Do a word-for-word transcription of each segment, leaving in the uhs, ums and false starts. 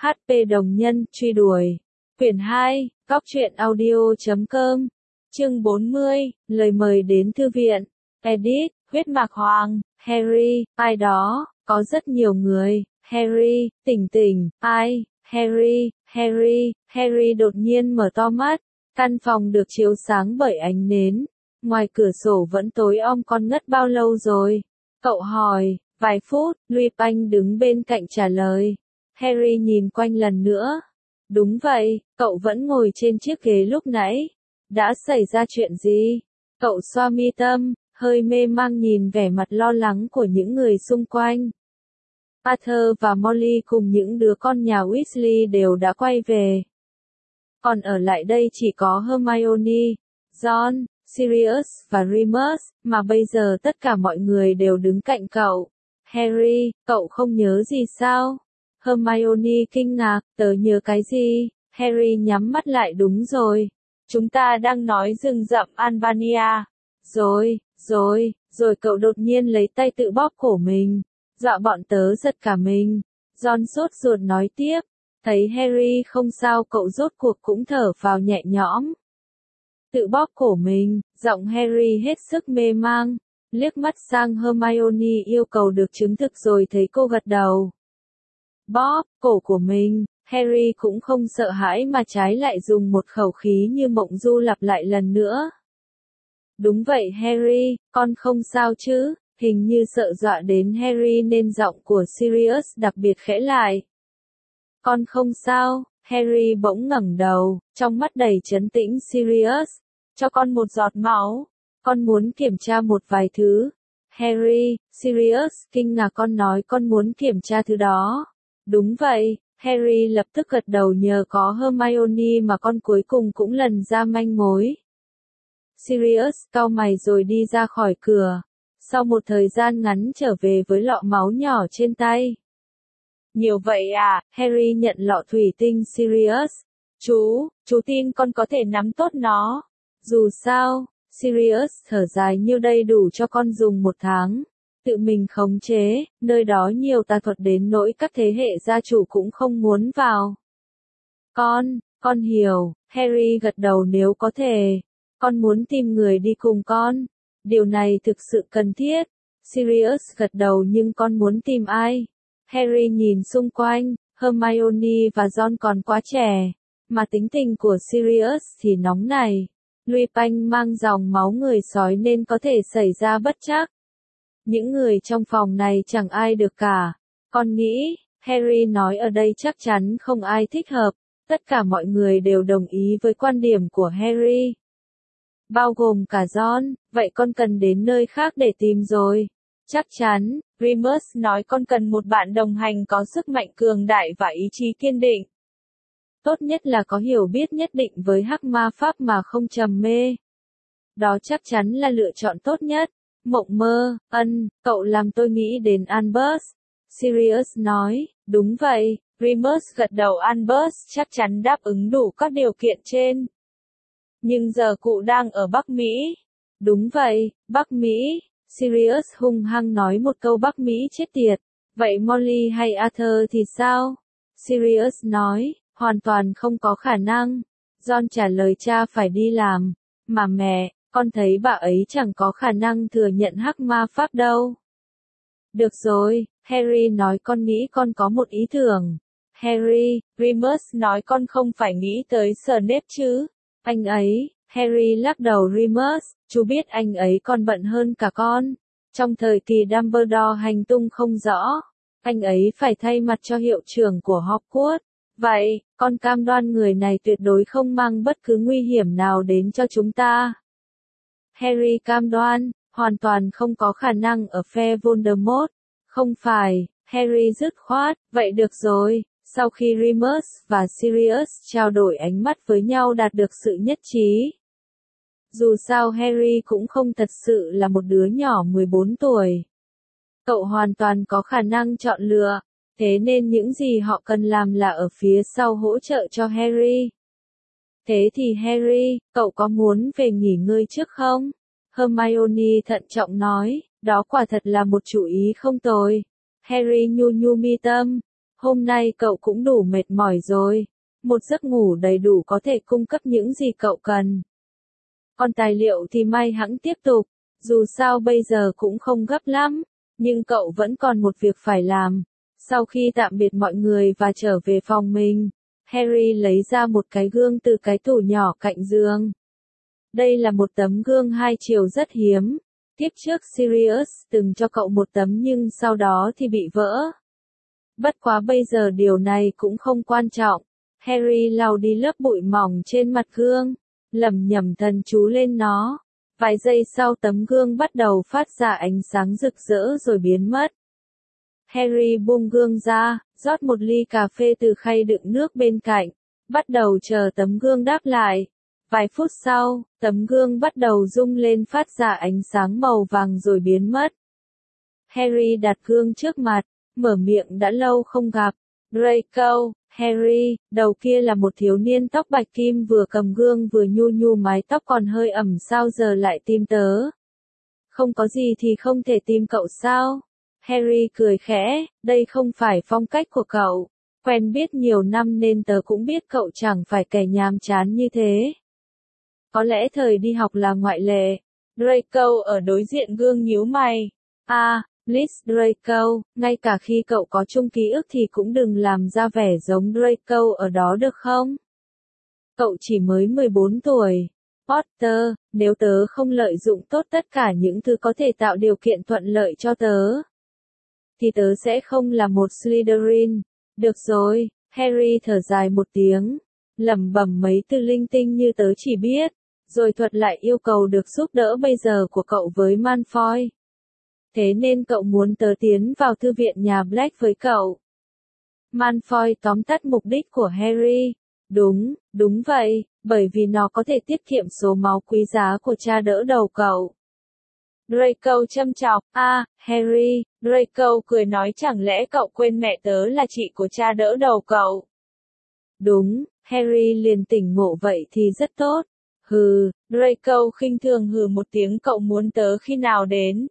hát pê đồng nhân, truy đuổi. Quyển hai, góc truyện audio chấm com. Chương bốn mươi, lời mời đến thư viện. Edit, huyết mạc hoàng, Harry, ai đó, có rất nhiều người. Harry, tỉnh tỉnh, ai, Harry, Harry, Harry đột nhiên mở to mắt. Căn phòng được chiếu sáng bởi ánh nến. Ngoài cửa sổ vẫn tối om, con ngất bao lâu rồi? Cậu hỏi. Vài phút, Lupin đứng bên cạnh trả lời. Harry nhìn quanh lần nữa. Đúng vậy, cậu vẫn ngồi trên chiếc ghế lúc nãy. Đã xảy ra chuyện gì? Cậu xoa mi tâm, hơi mê mang nhìn vẻ mặt lo lắng của những người xung quanh. Arthur và Molly cùng những đứa con nhà Weasley đều đã quay về. Còn ở lại đây chỉ có Hermione, Ron, Sirius và Remus, mà bây giờ tất cả mọi người đều đứng cạnh cậu. Harry, cậu không nhớ gì sao? Hermione kinh ngạc, tớ nhớ cái gì? Harry nhắm mắt lại. Đúng rồi. Chúng ta đang nói rừng rậm Albania. Rồi, rồi, rồi cậu đột nhiên lấy tay tự bóp cổ mình. Dọa bọn tớ giật cả mình. Ron sốt ruột nói tiếp. Thấy Harry không sao, cậu rốt cuộc cũng thở vào nhẹ nhõm. Tự bóp cổ mình, giọng Harry hết sức mê mang. Liếc mắt sang Hermione yêu cầu được chứng thực rồi thấy cô gật đầu. Bóp cổ của mình, Harry cũng không sợ hãi mà trái lại dùng một khẩu khí như mộng du lặp lại lần nữa. Đúng vậy Harry, con không sao chứ? Hình như sợ dọa đến Harry nên giọng của Sirius đặc biệt khẽ lại. Con không sao, Harry bỗng ngẩng đầu, trong mắt đầy trấn tĩnh. Sirius, cho con một giọt máu. Con muốn kiểm tra một vài thứ. Harry, Sirius kinh ngạc, con nói con muốn kiểm tra thứ đó. Đúng vậy, Harry lập tức gật đầu, nhờ có Hermione mà con cuối cùng cũng lần ra manh mối. Sirius cau mày rồi đi ra khỏi cửa. Sau một thời gian ngắn trở về với lọ máu nhỏ trên tay. Nhiều vậy à? Harry nhận lọ thủy tinh. Sirius, chú, chú tin con có thể nắm tốt nó. Dù sao, Sirius thở dài, nhiêu đây đủ cho con dùng một tháng. Tự mình khống chế, nơi đó nhiều tà thuật đến nỗi các thế hệ gia chủ cũng không muốn vào. Con, con hiểu. Harry gật đầu. Nếu có thể, con muốn tìm người đi cùng con. Điều này thực sự cần thiết. Sirius gật đầu. Nhưng con muốn tìm ai? Harry nhìn xung quanh. Hermione và Ron còn quá trẻ, mà tính tình của Sirius thì nóng này. Lupin mang dòng máu người sói nên có thể xảy ra bất trắc. Những người trong phòng này chẳng ai được cả. Con nghĩ, Harry nói, ở đây chắc chắn không ai thích hợp. Tất cả mọi người đều đồng ý với quan điểm của Harry. Bao gồm cả Ron. Vậy con cần đến nơi khác để tìm rồi. Chắc chắn, Remus nói, con cần một bạn đồng hành có sức mạnh cường đại và ý chí kiên định. Tốt nhất là có hiểu biết nhất định với hắc ma pháp mà không trầm mê. Đó chắc chắn là lựa chọn tốt nhất. Mộng mơ, ân, cậu làm tôi nghĩ đến Albus. Sirius nói, đúng vậy. Remus gật đầu. Albus chắc chắn đáp ứng đủ các điều kiện trên. Nhưng giờ cụ đang ở Bắc Mỹ. Đúng vậy, Bắc Mỹ. Sirius hung hăng nói một câu. Bắc Mỹ chết tiệt. Vậy Molly hay Arthur thì sao? Sirius nói, hoàn toàn không có khả năng. Ron trả lời, cha phải đi làm. Mà mẹ, con thấy bà ấy chẳng có khả năng thừa nhận hắc ma pháp đâu. Được rồi, Harry nói, con nghĩ con có một ý tưởng. Harry, Remus nói, con không phải nghĩ tới Snape chứ? Anh ấy, Harry lắc đầu. Remus, chú biết anh ấy còn bận hơn cả con. Trong thời kỳ Dumbledore hành tung không rõ, anh ấy phải thay mặt cho hiệu trưởng của Hogwarts. Vậy, con cam đoan người này tuyệt đối không mang bất cứ nguy hiểm nào đến cho chúng ta. Harry cam đoan, hoàn toàn không có khả năng ở phe Voldemort. Không phải, Harry dứt khoát, vậy được rồi. Sau khi Remus và Sirius trao đổi ánh mắt với nhau, đạt được sự nhất trí. Dù sao Harry cũng không thật sự là một đứa nhỏ mười bốn tuổi. Cậu hoàn toàn có khả năng chọn lựa. Thế nên những gì họ cần làm là ở phía sau hỗ trợ cho Harry. Thế thì Harry, cậu có muốn về nghỉ ngơi trước không? Hermione thận trọng nói, đó quả thật là một chủ ý không tồi. Harry nhu nhu mi tâm. Hôm nay cậu cũng đủ mệt mỏi rồi. Một giấc ngủ đầy đủ có thể cung cấp những gì cậu cần. Còn tài liệu thì may hẵng tiếp tục. Dù sao bây giờ cũng không gấp lắm. Nhưng cậu vẫn còn một việc phải làm. Sau khi tạm biệt mọi người và trở về phòng mình, Harry lấy ra một cái gương từ cái tủ nhỏ cạnh giường. Đây là một tấm gương hai chiều rất hiếm. Tiếp trước Sirius từng cho cậu một tấm nhưng sau đó thì bị vỡ. Bất quá bây giờ điều này cũng không quan trọng. Harry lau đi lớp bụi mỏng trên mặt gương, lẩm nhẩm thần chú lên nó. Vài giây sau tấm gương bắt đầu phát ra ánh sáng rực rỡ rồi biến mất. Harry buông gương ra, rót một ly cà phê từ khay đựng nước bên cạnh, bắt đầu chờ tấm gương đáp lại. Vài phút sau, tấm gương bắt đầu rung lên phát ra ánh sáng màu vàng rồi biến mất. Harry đặt gương trước mặt, mở miệng đã lâu không gặp. Draco, Harry, đầu kia là một thiếu niên tóc bạch kim vừa cầm gương vừa nhu nhu mái tóc còn hơi ẩm, sao giờ lại tìm tớ? Không có gì thì không thể tìm cậu sao? Harry cười khẽ, đây không phải phong cách của cậu. Quen biết nhiều năm nên tớ cũng biết cậu chẳng phải kẻ nhàm chán như thế. Có lẽ thời đi học là ngoại lệ. Draco ở đối diện gương nhíu mày. À, please Draco, ngay cả khi cậu có chung ký ức thì cũng đừng làm ra vẻ giống Draco ở đó được không? Cậu chỉ mới mười bốn tuổi. Potter, nếu tớ không lợi dụng tốt tất cả những thứ có thể tạo điều kiện thuận lợi cho tớ, thì tớ sẽ không là một Slytherin. Được rồi, Harry thở dài một tiếng, lẩm bẩm mấy từ linh tinh như tớ chỉ biết, rồi thuật lại yêu cầu được giúp đỡ bây giờ của cậu với Malfoy. Thế nên cậu muốn tớ tiến vào thư viện nhà Black với cậu. Malfoy tóm tắt mục đích của Harry. Đúng, đúng vậy, bởi vì nó có thể tiết kiệm số máu quý giá của cha đỡ đầu cậu. Draco châm chọc, a, à, Harry, Draco cười nói chẳng lẽ cậu quên mẹ tớ là chị của cha đỡ đầu cậu. Đúng, Harry liền tỉnh ngộ vậy thì rất tốt. Hừ, Draco khinh thường hừ một tiếng, cậu muốn tớ khi nào đến?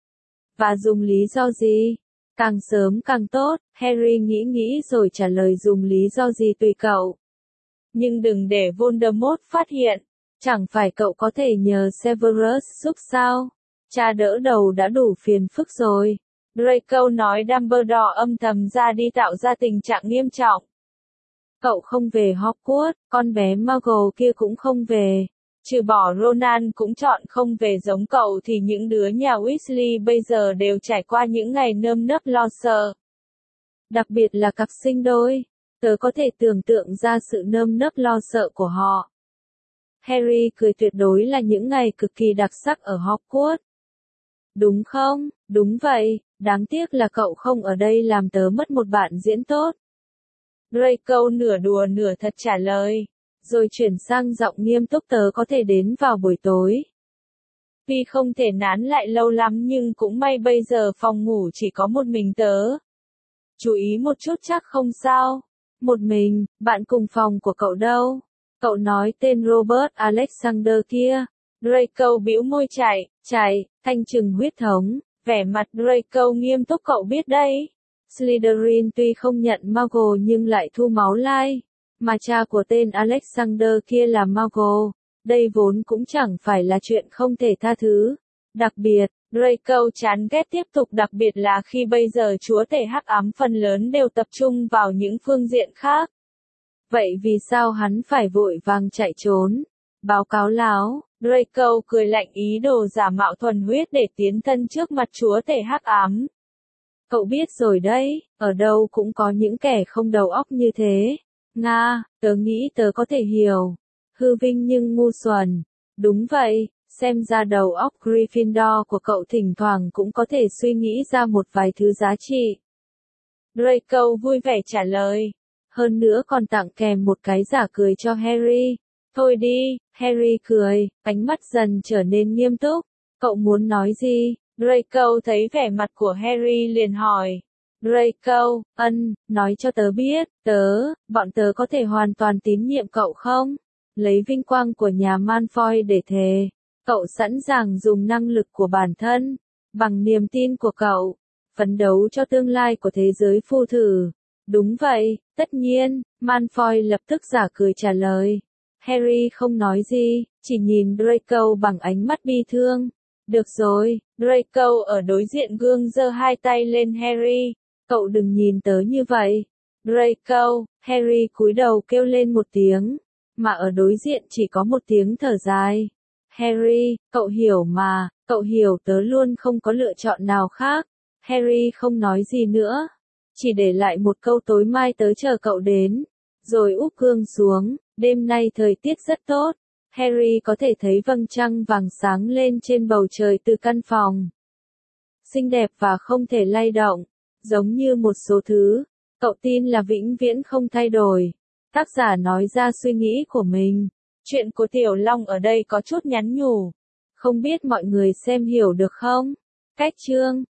Và dùng lý do gì? Càng sớm càng tốt, Harry nghĩ nghĩ rồi trả lời dùng lý do gì tùy cậu. Nhưng đừng để Voldemort phát hiện, chẳng phải cậu có thể nhờ Severus giúp sao? Cha đỡ đầu đã đủ phiền phức rồi. Draco nói Dumbledore âm thầm ra đi tạo ra tình trạng nghiêm trọng. Cậu không về Hogwarts, con bé Muggle kia cũng không về. Trừ bỏ Ronan cũng chọn không về giống cậu thì những đứa nhà Weasley bây giờ đều trải qua những ngày nơm nớp lo sợ. Đặc biệt là cặp sinh đôi. Tớ có thể tưởng tượng ra sự nơm nớp lo sợ của họ. Harry cười, tuyệt đối là những ngày cực kỳ đặc sắc ở Hogwarts. Đúng không? Đúng vậy, đáng tiếc là cậu không ở đây làm tớ mất một bạn diễn tốt. Draco nửa đùa nửa thật trả lời, rồi chuyển sang giọng nghiêm túc, tớ có thể đến vào buổi tối. Tuy không thể nán lại lâu lắm nhưng cũng may bây giờ phòng ngủ chỉ có một mình tớ. Chú ý một chút chắc không sao. Một mình, bạn cùng phòng của cậu đâu? Cậu nói tên Robert Alexander kia. Draco bĩu môi, chạy, chạy, thanh trừng huyết thống, vẻ mặt Draco nghiêm túc, cậu biết đấy. Slytherin tuy không nhận Muggle nhưng lại thu máu lai, mà cha của tên Alexander kia là Muggle, đây vốn cũng chẳng phải là chuyện không thể tha thứ. Đặc biệt, Draco chán ghét tiếp tục, đặc biệt là khi bây giờ chúa tể hắc ám phần lớn đều tập trung vào những phương diện khác. Vậy vì sao hắn phải vội vàng chạy trốn? Báo cáo láo, Draco cười lạnh, ý đồ giả mạo thuần huyết để tiến thân trước mặt chúa tể hắc ám. Cậu biết rồi đấy, ở đâu cũng có những kẻ không đầu óc như thế. Nga, tớ nghĩ tớ có thể hiểu. Hư vinh nhưng ngu xuẩn. Đúng vậy, xem ra đầu óc Gryffindor của cậu thỉnh thoảng cũng có thể suy nghĩ ra một vài thứ giá trị. Draco vui vẻ trả lời. Hơn nữa còn tặng kèm một cái giả cười cho Harry. Thôi đi, Harry cười, ánh mắt dần trở nên nghiêm túc. Cậu muốn nói gì? Draco thấy vẻ mặt của Harry liền hỏi. Draco, ân, nói cho tớ biết, tớ, bọn tớ có thể hoàn toàn tín nhiệm cậu không? Lấy vinh quang của nhà Malfoy để thề. Cậu sẵn sàng dùng năng lực của bản thân, bằng niềm tin của cậu, phấn đấu cho tương lai của thế giới phù thử. Đúng vậy, tất nhiên, Malfoy lập tức giả cười trả lời. Harry không nói gì, chỉ nhìn Draco bằng ánh mắt bi thương. Được rồi, Draco ở đối diện gương giơ hai tay lên Harry. Cậu đừng nhìn tớ như vậy. Draco, Harry cúi đầu kêu lên một tiếng, mà ở đối diện chỉ có một tiếng thở dài. Harry, cậu hiểu mà, cậu hiểu tớ luôn không có lựa chọn nào khác. Harry không nói gì nữa, chỉ để lại một câu tối mai tớ chờ cậu đến, rồi úp gương xuống. Đêm nay thời tiết rất tốt, Harry có thể thấy vầng trăng vàng sáng lên trên bầu trời từ căn phòng. Xinh đẹp và không thể lay động, giống như một số thứ, cậu tin là vĩnh viễn không thay đổi. Tác giả nói ra suy nghĩ của mình. Chuyện của Tiểu Long ở đây có chút nhắn nhủ. Không biết mọi người xem hiểu được không? Cách chương